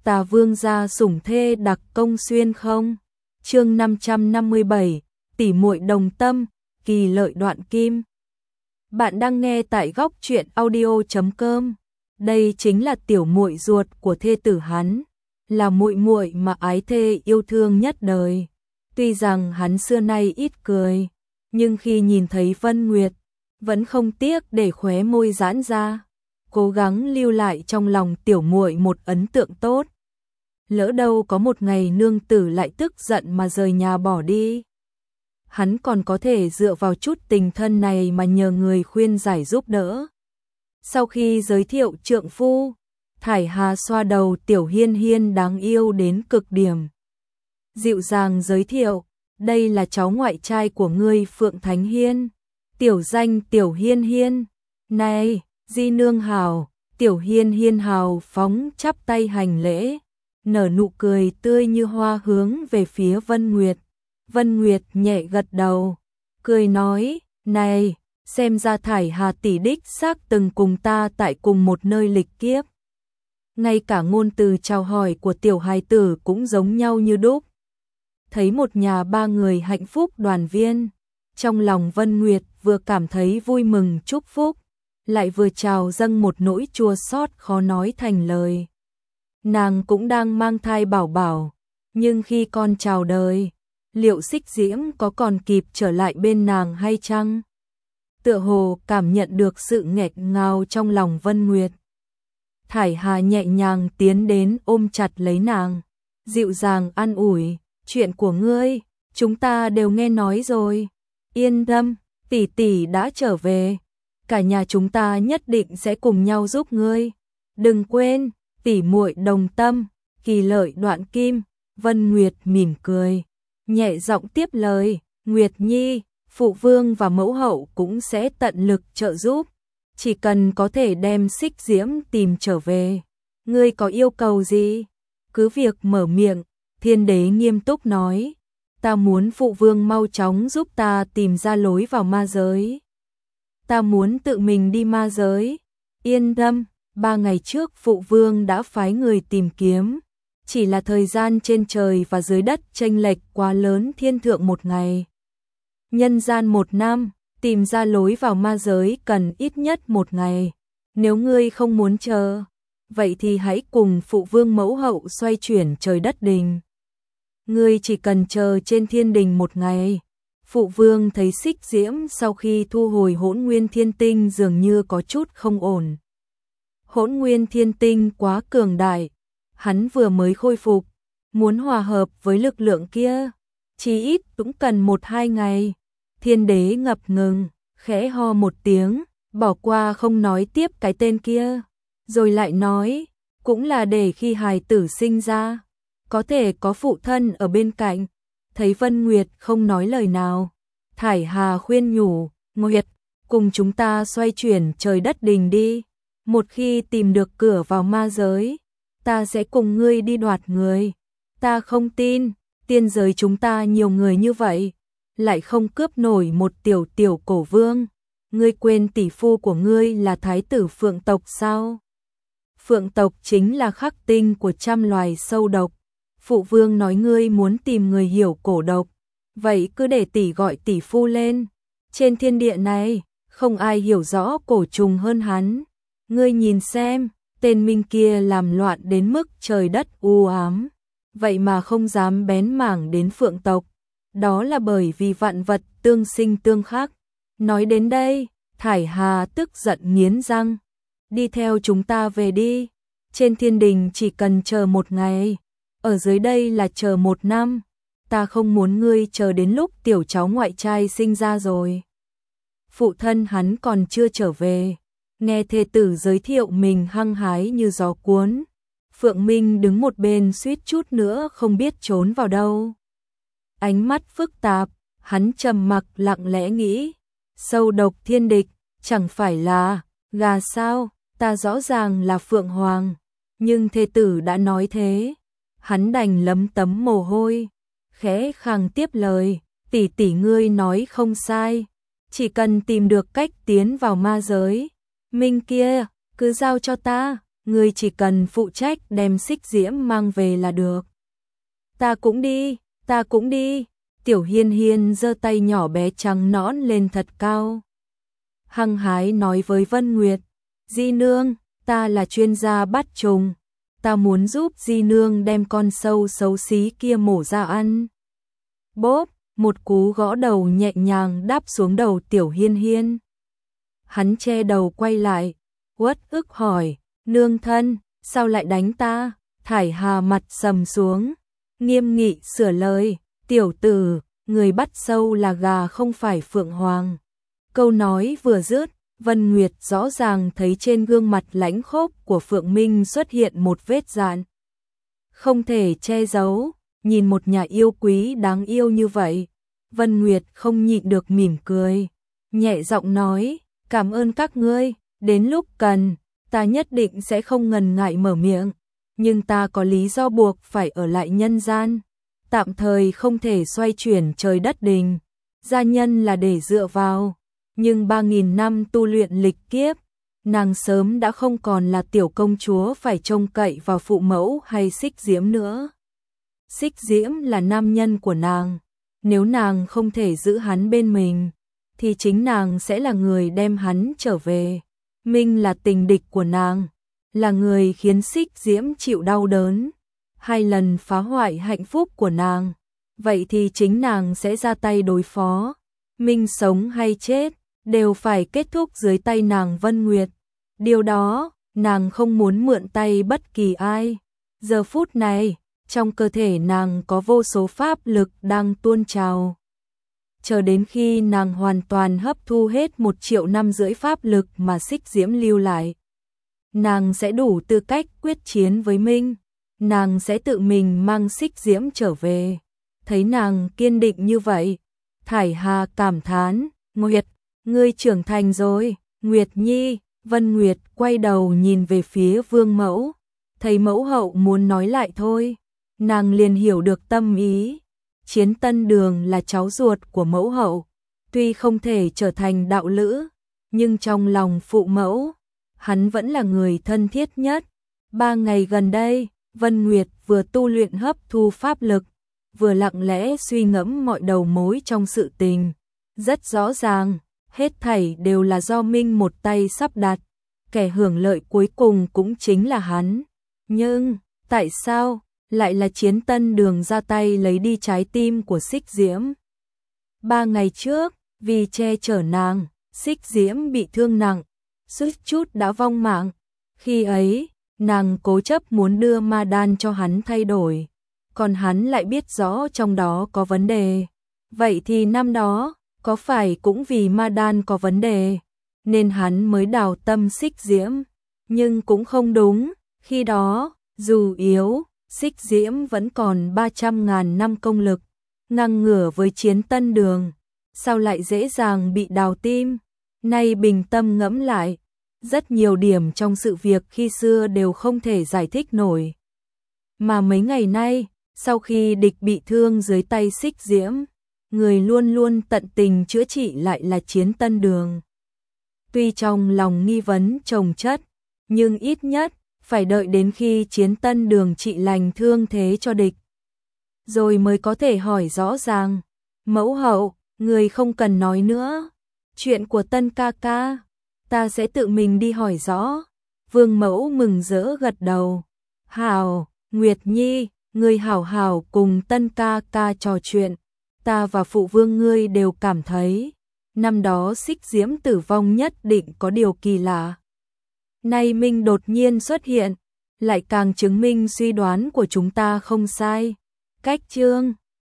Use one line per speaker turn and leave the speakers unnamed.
Tà vương gia sủng thê đặc công xuyên không? Chương 557, tỉ muội đồng tâm, kỳ lợi đoạn kim. Bạn đang nghe tại góc truyện audio.com. Đây chính là tiểu muội ruột của thê tử hắn, là muội muội mà ái thê yêu thương nhất đời. Tuy rằng hắn xưa nay ít cười, nhưng khi nhìn thấy Vân Nguyệt, vẫn không tiếc để khóe môi giãn ra, cố gắng lưu lại trong lòng tiểu muội một ấn tượng tốt. Lỡ đâu có một ngày nương tử lại tức giận mà rời nhà bỏ đi, hắn còn có thể dựa vào chút tình thân này mà nhờ người khuyên giải giúp đỡ. Sau khi giới thiệu trượng phu, Thải Hà xoa đầu Tiểu Hiên Hiên đáng yêu đến cực điểm. Dịu dàng giới thiệu, đây là cháu ngoại trai của ngươi Phượng Thánh Hiên, tiểu danh Tiểu Hiên Hiên. Này, di nương hào. Tiểu Hiên Hiên hào phóng chắp tay hành lễ, nở nụ cười tươi như hoa hướng về phía Vân Nguyệt. Vân Nguyệt nhẹ gật đầu, cười nói, này, xem ra Thải Hà tỷ đích xác từng cùng ta tại cùng một nơi lịch kiếp. Ngay cả ngôn từ chào hỏi của tiểu hài tử cũng giống nhau như đúc. Thấy một nhà ba người hạnh phúc đoàn viên, trong lòng Vân Nguyệt vừa cảm thấy vui mừng chúc phúc, lại vừa trào dâng một nỗi chua xót khó nói thành lời. Nàng cũng đang mang thai bảo bảo, nhưng khi con chào đời, liệu Xích Diễm có còn kịp trở lại bên nàng hay chăng? Tựa hồ cảm nhận được sự nghẹt ngào trong lòng Vân Nguyệt. Thải Hà nhẹ nhàng tiến đến ôm chặt lấy nàng, dịu dàng an ủi, chuyện của ngươi, chúng ta đều nghe nói rồi. Yên tâm, tỷ tỷ đã trở về, cả nhà chúng ta nhất định sẽ cùng nhau giúp ngươi. Đừng quên, tỉ muội đồng tâm, kỳ lợi đoạn kim. Vân Nguyệt mỉm cười, nhẹ giọng tiếp lời, Nguyệt Nhi, phụ vương và mẫu hậu cũng sẽ tận lực trợ giúp, chỉ cần có thể đem Xích Diễm tìm trở về. Ngươi có yêu cầu gì? Cứ việc mở miệng. Thiên đế nghiêm túc nói, ta muốn phụ vương mau chóng giúp ta tìm ra lối vào ma giới. Ta muốn tự mình đi ma giới. Yên tâm, 3 ngày trước phụ vương đã phái người tìm kiếm, chỉ là thời gian trên trời và dưới đất chênh lệch quá lớn, thiên thượng 1 ngày, nhân gian 1 năm, tìm ra lối vào ma giới cần ít nhất 1 ngày. Nếu ngươi không muốn chờ, vậy thì hãy cùng phụ vương mẫu hậu xoay chuyển trời đất đình. Ngươi chỉ cần chờ trên thiên đình 1 ngày. Phụ vương thấy Xích Diễm sau khi thu hồi Hỗn Nguyên Thiên Tinh dường như có chút không ổn. Hỗn Nguyên Thiên Tinh quá cường đại, hắn vừa mới khôi phục, muốn hòa hợp với lực lượng kia, chỉ ít cũng cần 1-2 ngày. Thiên đế ngập ngừng, khẽ ho một tiếng, bỏ qua không nói tiếp cái tên kia, rồi lại nói, cũng là để khi hài tử sinh ra, có thể có phụ thân ở bên cạnh. Thấy Vân Nguyệt không nói lời nào, Thải Hà khuyên nhủ, Nguyệt, cùng chúng ta xoay chuyển trời đất đình đi. Một khi tìm được cửa vào ma giới, ta sẽ cùng ngươi đi đoạt người. Ta không tin, tiên giới chúng ta nhiều người như vậy, lại không cướp nổi một tiểu cổ vương. Ngươi quên tỷ phu của ngươi là thái tử Phượng tộc sao? Phượng tộc chính là khắc tinh của trăm loài sâu độc. Phụ vương nói ngươi muốn tìm người hiểu cổ độc, vậy cứ để tỷ gọi tỷ phu lên. Trên thiên địa này, không ai hiểu rõ cổ trùng hơn hắn. Ngươi nhìn xem, tên Minh kia làm loạn đến mức trời đất u ám, vậy mà không dám bén mảng đến Phượng tộc. Đó là bởi vì vạn vật tương sinh tương khắc. Nói đến đây, Thải Hà tức giận nghiến răng. Đi theo chúng ta về đi. Trên thiên đình chỉ cần chờ 1 ngày. Ở dưới đây là chờ 1 năm, ta không muốn ngươi chờ đến lúc tiểu cháu ngoại trai sinh ra rồi. Phụ thân hắn còn chưa trở về, nghe thê tử giới thiệu mình hăng hái như gió cuốn. Phượng Minh đứng một bên suýt chút nữa không biết trốn vào đâu. Ánh mắt phức tạp, hắn trầm mặc lặng lẽ nghĩ, sâu độc thiên địch, chẳng phải là gà sao, ta rõ ràng là Phượng Hoàng, nhưng thê tử đã nói thế. Hắn đành lấm tấm mồ hôi, khẽ khàng tiếp lời, tỷ tỷ ngươi nói không sai, chỉ cần tìm được cách tiến vào ma giới, Minh kia, cứ giao cho ta, ngươi chỉ cần phụ trách đem Xích Diễm mang về là được. Ta cũng đi. Tiểu Hiên Hiên giơ tay nhỏ bé trắng nõn lên thật cao. Hăng hái nói với Vân Nguyệt, Di nương, ta là chuyên gia bắt trùng, ta muốn giúp Di nương đem con sâu xấu xí kia mổ ra ăn. Bốp, một cú gõ đầu nhẹ nhàng đáp xuống đầu Tiểu Hiên Hiên. Hắn che đầu quay lại, uất ức hỏi, nương thân, sao lại đánh ta? Thải Hà mặt sầm xuống, nghiêm nghị sửa lời, tiểu tử, người bắt sâu là gà không phải phượng hoàng. Câu nói vừa dứt, Vân Nguyệt rõ ràng thấy trên gương mặt lãnh khốc của Phượng Minh xuất hiện một vết dạn. Không thể che giấu, nhìn một nhà yêu quý đáng yêu như vậy, Vân Nguyệt không nhịn được mỉm cười, nhẹ giọng nói, cảm ơn các ngươi, đến lúc cần, ta nhất định sẽ không ngần ngại mở miệng, nhưng ta có lý do buộc phải ở lại nhân gian, tạm thời không thể xoay chuyển trời đất đình, gia nhân là để dựa vào, nhưng 3.000 năm tu luyện lịch kiếp, nàng sớm đã không còn là tiểu công chúa phải trông cậy vào phụ mẫu hay Xích Diễm nữa. Xích Diễm là nam nhân của nàng, nếu nàng không thể giữ hắn bên mình, thì chính nàng sẽ là người đem hắn trở về. Minh là tình địch của nàng, là người khiến Xích Diễm chịu đau đớn, 2 lần phá hoại hạnh phúc của nàng, vậy thì chính nàng sẽ ra tay đối phó. Minh sống hay chết, đều phải kết thúc dưới tay nàng Vân Nguyệt. Điều đó, nàng không muốn mượn tay bất kỳ ai. Giờ phút này, trong cơ thể nàng có vô số pháp lực đang tuôn trào. Chờ đến khi nàng hoàn toàn hấp thu hết 1,5 triệu pháp lực mà Xích Diễm lưu lại, nàng sẽ đủ tư cách quyết chiến với Minh. Nàng sẽ tự mình mang Xích Diễm trở về. Thấy nàng kiên định như vậy, Thải Hà cảm thán, Nguyệt, ngươi trưởng thành rồi, Nguyệt Nhi. Vân Nguyệt quay đầu nhìn về phía Vương Mẫu, thấy mẫu hậu muốn nói lại thôi, nàng liền hiểu được tâm ý. Chiến Tân Đường là cháu ruột của mẫu hậu, tuy không thể trở thành đạo lữ, nhưng trong lòng phụ mẫu, hắn vẫn là người thân thiết nhất. 3 ngày gần đây, Vân Nguyệt vừa tu luyện hấp thu pháp lực, vừa lặng lẽ suy ngẫm mọi đầu mối trong sự tình. Rất rõ ràng, hết thảy đều là do Minh một tay sắp đặt, kẻ hưởng lợi cuối cùng cũng chính là hắn. Nhưng, tại sao lại là Chiến Tân Đường ra tay lấy đi trái tim của Xích Diễm? 3 ngày trước, vì che chở nàng, Xích Diễm bị thương nặng, suýt chút đã vong mạng. Khi ấy, nàng cố chấp muốn đưa ma đan cho hắn thay đổi, còn hắn lại biết rõ trong đó có vấn đề. Vậy thì năm đó, có phải cũng vì ma đan có vấn đề, nên hắn mới đào tâm Xích Diễm? Nhưng cũng không đúng, khi đó, dù yếu, Xích Diễm vẫn còn 300.000 năm công lực, ngang ngửa với Chiến Tân Đường, sao lại dễ dàng bị đào tim? Nay bình tâm ngẫm lại, rất nhiều điểm trong sự việc khi xưa đều không thể giải thích nổi. Mà mấy ngày nay, sau khi địch bị thương dưới tay Xích Diễm, người luôn luôn tận tình chữa trị lại là Chiến Tân Đường. Tuy trong lòng nghi vấn chồng chất, nhưng ít nhất phải đợi đến khi Chiến Tân Đường trị lành thương thế cho địch, rồi mới có thể hỏi rõ ràng. Mẫu hậu, người không cần nói nữa, chuyện của Tân ca ca, ta sẽ tự mình đi hỏi rõ. Vương Mẫu mừng rỡ gật đầu. Hảo, Nguyệt Nhi, ngươi hảo hảo cùng Tân ca ca trò chuyện. Ta và phụ vương ngươi đều cảm thấy, năm đó Xích Diễm tử vong nhất định có điều kỳ lạ. Nay Minh đột nhiên xuất hiện, lại càng chứng minh suy đoán của chúng ta không sai. Cách chương